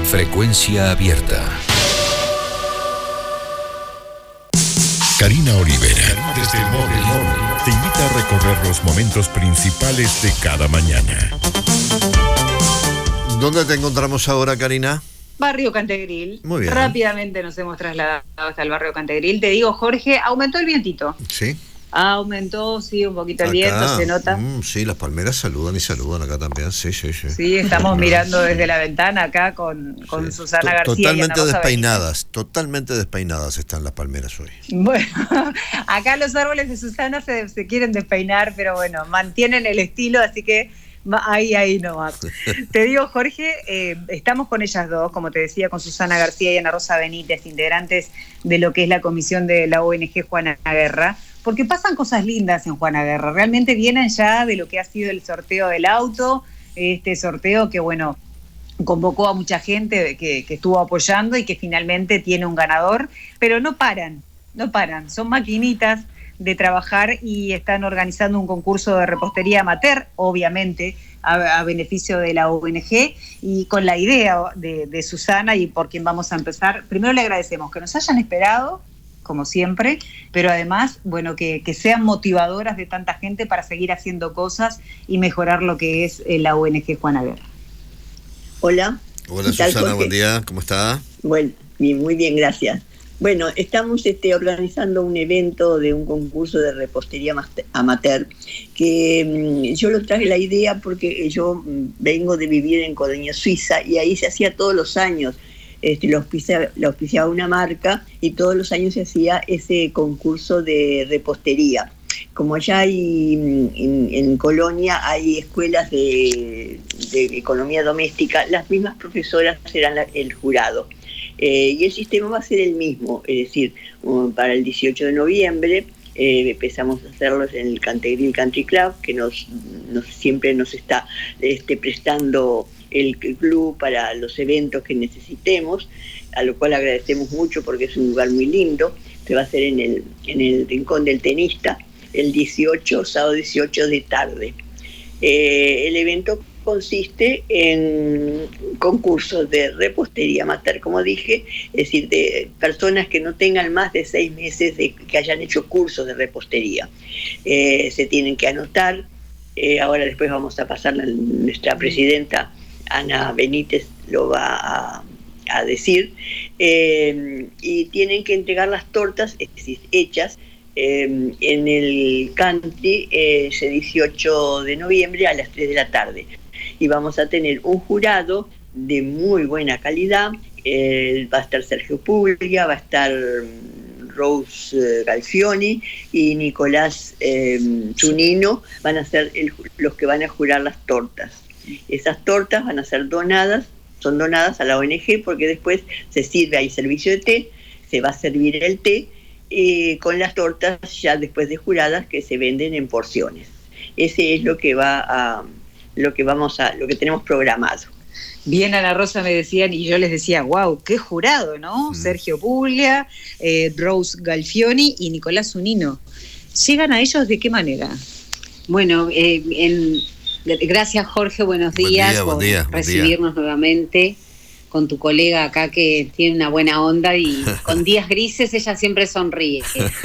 Frecuencia abierta. Karina Olivera, desde el móvil, te invita a recorrer los momentos principales de cada mañana. ¿Dónde te encontramos ahora, Karina? Barrio Cantegril. Muy bien. Rápidamente nos hemos trasladado hasta el barrio Cantegril. Te digo, Jorge, aumentó el vientito. Sí. Aumentó, sí, un poquito el Acá, viento, se nota. Sí, las palmeras saludan y saludan acá también. Sí. Sí, estamos mirando desde la ventana acá con Susana García. Totalmente despeinadas están las palmeras hoy. Bueno, acá los árboles de Susana se quieren despeinar, pero bueno, mantienen el estilo, así que ahí nomás. Te digo, Jorge, estamos con ellas dos, como te decía, con Susana García y Ana Rosa Benítez, integrantes de lo que es la comisión de la ONG Juana Guerra, porque pasan cosas lindas en Juana Guerra. Realmente vienen ya de lo que ha sido el sorteo del auto, este sorteo que, bueno, convocó a mucha gente que estuvo apoyando y que finalmente tiene un ganador, pero no paran, son maquinitas de trabajar y están organizando un concurso de repostería amateur, obviamente, a beneficio de la ONG, y con la idea de Susana y por quien vamos a empezar. Primero le agradecemos que nos hayan esperado, como siempre, pero además, bueno, que sean motivadoras de tanta gente para seguir haciendo cosas y mejorar lo que es la ONG Juana Guerra. Hola. Hola, Susana, buen día, ¿cómo está? Bueno, muy bien, gracias. Bueno, estamos organizando un evento de un concurso de repostería amateur, que yo lo traje la idea porque yo vengo de vivir en Colonia, Suiza, y ahí se hacía todos los años. Lo auspiciaba una marca y todos los años se hacía ese concurso de repostería. Como allá en Colonia hay escuelas de economía doméstica, las mismas profesoras serán el jurado. Y el sistema va a ser el mismo, es decir, para el 18 de noviembre empezamos a hacerlos en el Cantegril Country Club, que siempre nos está prestando el club para los eventos que necesitemos, a lo cual agradecemos mucho porque es un lugar muy lindo. Se va a hacer en el Rincón del Tenista, el sábado 18 de tarde. El evento consiste en concursos de repostería amateur, como dije, es decir, de personas que no tengan más de 6 meses que hayan hecho cursos de repostería. Se tienen que anotar, ahora después vamos a pasar a nuestra presidenta, Ana Benítez, lo va a decir, y tienen que entregar las tortas, es decir, hechas, en el country ese 18 de noviembre a las 3 de la tarde. Y vamos a tener un jurado de muy buena calidad. Va a estar Sergio Puglia, va a estar Rose Galfioni y Nicolás Zunino, van a ser los que van a jurar las tortas. Esas tortas van a ser son donadas a la ONG, porque después se sirve, hay servicio de té, se va a servir el té con las tortas ya después de juradas, que se venden en porciones. Ese es lo que tenemos programado. Bien, Ana Rosa, me decían, y yo les decía, wow, qué jurado, ¿no? Sergio Puglia, Rose Galfioni y Nicolás Zunino. ¿Llegan a ellos de qué manera? Bueno, gracias, Jorge, buenos días por recibirnos nuevamente con tu colega acá, que tiene una buena onda y con días grises ella siempre sonríe.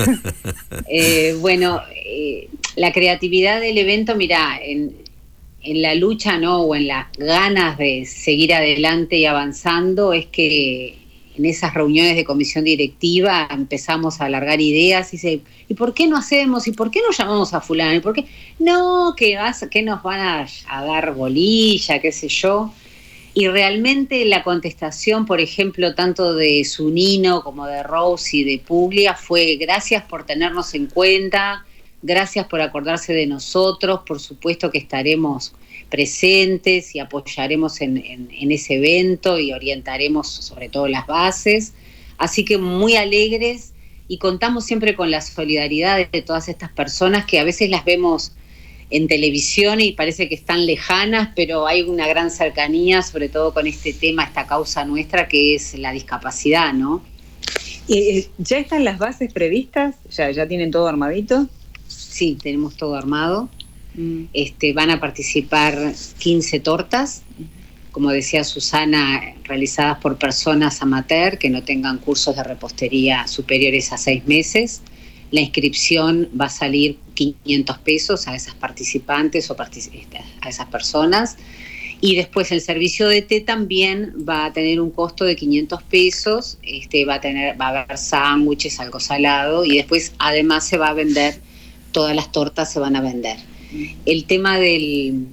La creatividad del evento, mirá, en la lucha, ¿no? O en las ganas de seguir adelante y avanzando, es que en esas reuniones de comisión directiva empezamos a alargar ideas y dice, ¿y por qué no hacemos? ¿Y por qué no llamamos a fulano? ¿Y por qué? No, que nos van a dar bolilla, qué sé yo. Y realmente la contestación, por ejemplo, tanto de Zunino como de Rose y de Puglia, fue gracias por tenernos en cuenta, gracias por acordarse de nosotros, por supuesto que estaremos presentes y apoyaremos en ese evento y orientaremos sobre todo las bases. Así que muy alegres, y contamos siempre con la solidaridad de todas estas personas que a veces las vemos en televisión y parece que están lejanas, pero hay una gran cercanía, sobre todo con este tema, esta causa nuestra, que es la discapacidad, ¿no? ¿Ya están las bases previstas? ¿Ya tienen todo armadito? Sí, tenemos todo armado. Van a participar 15 tortas como decía Susana, realizadas por personas amateur que no tengan cursos de repostería superiores a 6 meses. La inscripción va a salir 500 pesos a esas participantes o a esas personas. Y después el servicio de té también va a tener un costo de 500 pesos, va a haber sándwiches, algo salado, y después además se va a vender, todas las tortas se van a vender. El tema del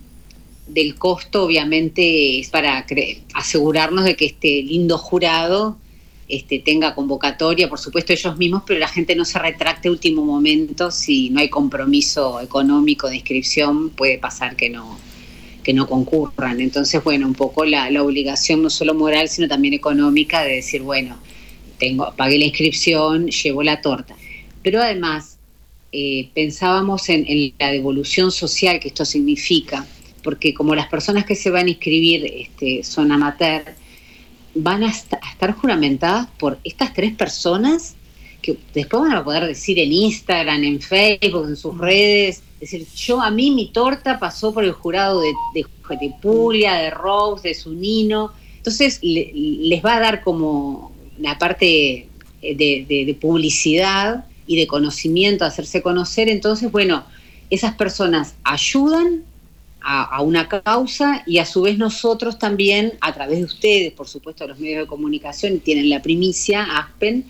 costo obviamente es para asegurarnos de que este lindo jurado tenga convocatoria, por supuesto ellos mismos, pero la gente no se retracte a último momento. Si no hay compromiso económico de inscripción, puede pasar que no concurran. Entonces, bueno, un poco la obligación no solo moral, sino también económica de decir, bueno, pagué la inscripción, llevo la torta. Pero además, pensábamos en la devolución social que esto significa, porque como las personas que se van a inscribir son amateur, van a estar juramentadas por estas 3 personas que después van a poder decir en Instagram, en Facebook, en sus redes, decir, a mí mi torta pasó por el jurado de Puglia, de Rose, de Zunino. Entonces les va a dar como una parte de publicidad y de conocimiento, hacerse conocer. Entonces, bueno, esas personas ayudan a una causa, y a su vez nosotros también, a través de ustedes, por supuesto, los medios de comunicación, tienen la primicia, Aspen,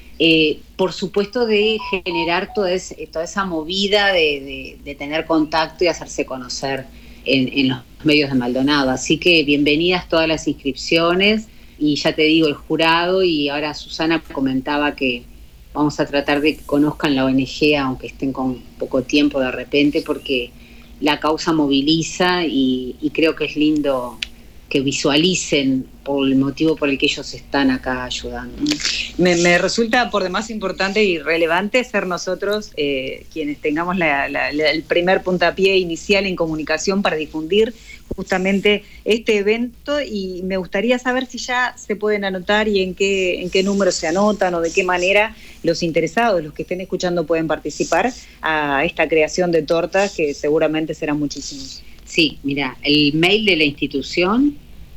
por supuesto, de generar toda esa movida de tener contacto y hacerse conocer en los medios de Maldonado. Así que bienvenidas todas las inscripciones, y ya te digo, el jurado, y ahora Susana comentaba que vamos a tratar de que conozcan la ONG, aunque estén con poco tiempo de repente, porque la causa moviliza, y creo que es lindo que visualicen por el motivo por el que ellos están acá ayudando. Me resulta por demás importante y relevante ser nosotros quienes tengamos el primer puntapié inicial en comunicación para difundir justamente este evento, y me gustaría saber si ya se pueden anotar y en qué número se anotan, o de qué manera los interesados, los que estén escuchando, pueden participar a esta creación de tortas, que seguramente serán muchísimos. Sí, mira, el mail de la institución,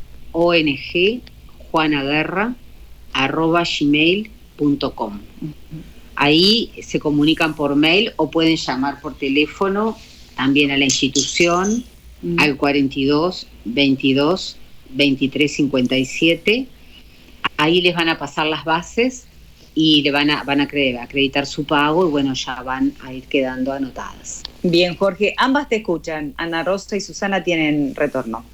ongjuanaguerra@gmail.com. Ahí se comunican por mail o pueden llamar por teléfono también a la institución al 42 22 23 57. Ahí les van a pasar las bases y le van a acreditar su pago, y bueno, ya van a ir quedando anotadas. Bien, Jorge, ambas te escuchan. Ana Rosa y Susana tienen retorno.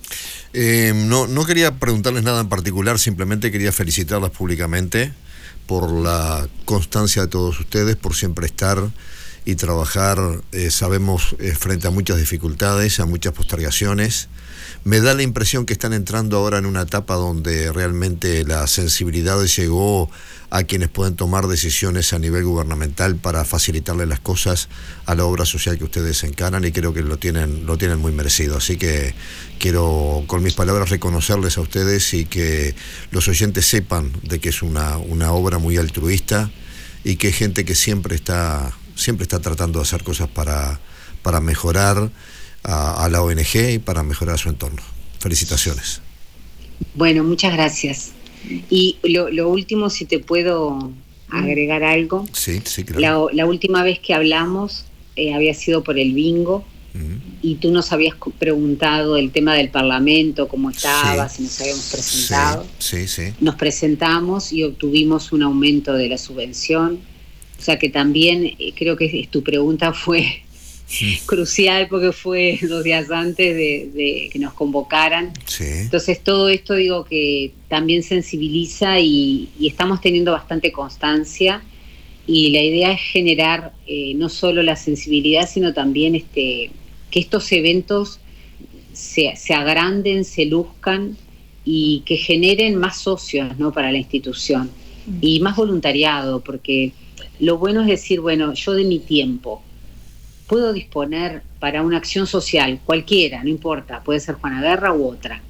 No quería preguntarles nada en particular, simplemente quería felicitarlas públicamente por la constancia de todos ustedes, por siempre estar y trabajar, sabemos, frente a muchas dificultades, a muchas postergaciones. Me da la impresión que están entrando ahora en una etapa donde realmente la sensibilidad llegó a quienes pueden tomar decisiones a nivel gubernamental para facilitarle las cosas a la obra social que ustedes encaran, y creo que lo tienen muy merecido. Así que quiero, con mis palabras, reconocerles a ustedes, y que los oyentes sepan de que es una obra muy altruista, y que hay gente que siempre está tratando de hacer cosas para mejorar a la ONG y para mejorar su entorno. Felicitaciones. Bueno, muchas gracias. Y lo último, si te puedo agregar algo. Sí, claro. La última vez que hablamos había sido por el bingo, y tú nos habías preguntado el tema del Parlamento, cómo estaba, si nos habíamos presentado. Sí. Nos presentamos y obtuvimos un aumento de la subvención. O sea que también creo que tu pregunta fue crucial, porque fue 2 días antes de que nos convocaran. Sí. Entonces todo esto, digo, que también sensibiliza, y estamos teniendo bastante constancia, y la idea es generar no solo la sensibilidad, sino también que estos eventos se agranden, se luzcan, y que generen más socios, ¿no?, para la institución, y más voluntariado, porque lo bueno es decir, bueno, yo de mi tiempo puedo disponer para una acción social, cualquiera, no importa, puede ser Juanaguerra u otra.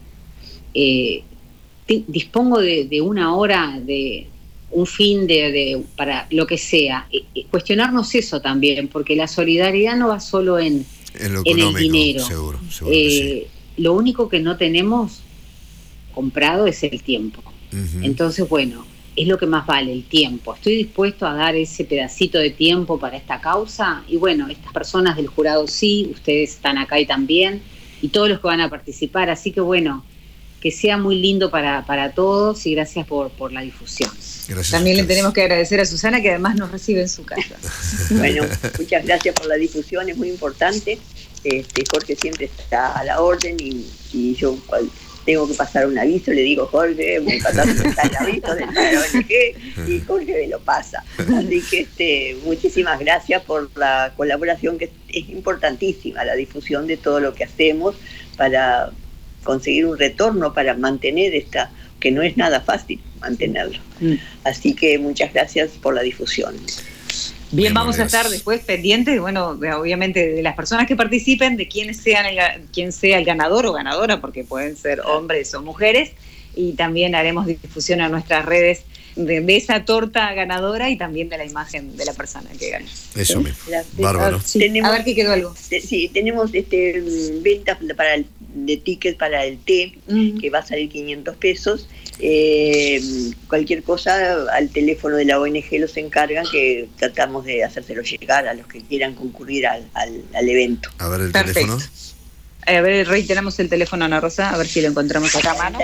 Dispongo de 1 hora, de un fin para lo que sea. Cuestionarnos eso también, porque la solidaridad no va solo en lo el dinero. Seguro que sí. Lo único que no tenemos comprado es el tiempo. Entonces, bueno, es lo que más vale, el tiempo. Estoy dispuesto a dar ese pedacito de tiempo para esta causa, y bueno, estas personas del jurado sí, ustedes están acá y también, y todos los que van a participar, así que bueno, que sea muy lindo para todos, y gracias por la difusión. Gracias. También le tenemos que agradecer a Susana, que además nos recibe en su casa. Bueno, muchas gracias por la difusión, es muy importante. Jorge siempre está a la orden, y yo tengo que pasar un aviso, le digo, Jorge, me pasaste el aviso de la ONG, y Jorge me lo pasa. Así que muchísimas gracias por la colaboración, que es importantísima, la difusión de todo lo que hacemos para conseguir un retorno, para mantener que no es nada fácil mantenerlo. Así que muchas gracias por la difusión. Bien, vamos a estar después pendientes, bueno, obviamente de las personas que participen, de quién sea el ganador o ganadora, porque pueden ser hombres o mujeres, y también haremos difusión a nuestras redes de esa torta ganadora y también de la imagen de la persona que gane. Eso mismo. Bárbaro. Sí, a ver que quedó algo. Sí, tenemos ventas de tickets para el té, que va a salir 500 pesos. Cualquier cosa al teléfono de la ONG los encargan, que tratamos de hacérselo llegar a los que quieran concurrir al evento. A ver el Perfecto. teléfono. A ver, reiteramos el teléfono, Ana Rosa, a ver si lo encontramos acá a mano.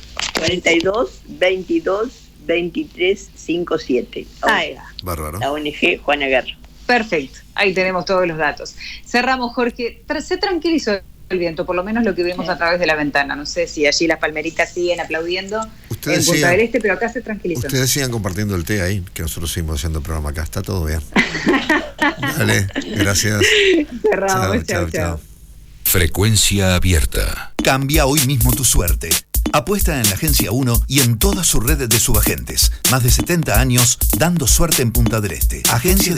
42 22 23 57. Bárbaro. La ONG Juana Guerra. Perfecto, ahí tenemos todos los datos. Cerramos, Jorge. Se tranquilizó el viento, por lo menos lo que vemos a través de la ventana. No sé si allí las palmeritas siguen aplaudiendo en Punta del Este, pero acá se tranquilizó. Ustedes sigan compartiendo el té ahí, que nosotros seguimos haciendo el programa acá. Está todo bien. Dale, gracias. Cerramos, chao. Frecuencia abierta. Cambia hoy mismo tu suerte. Apuesta en la Agencia 1 y en toda su red de subagentes. Más de 70 años dando suerte en Punta del Este. Agencia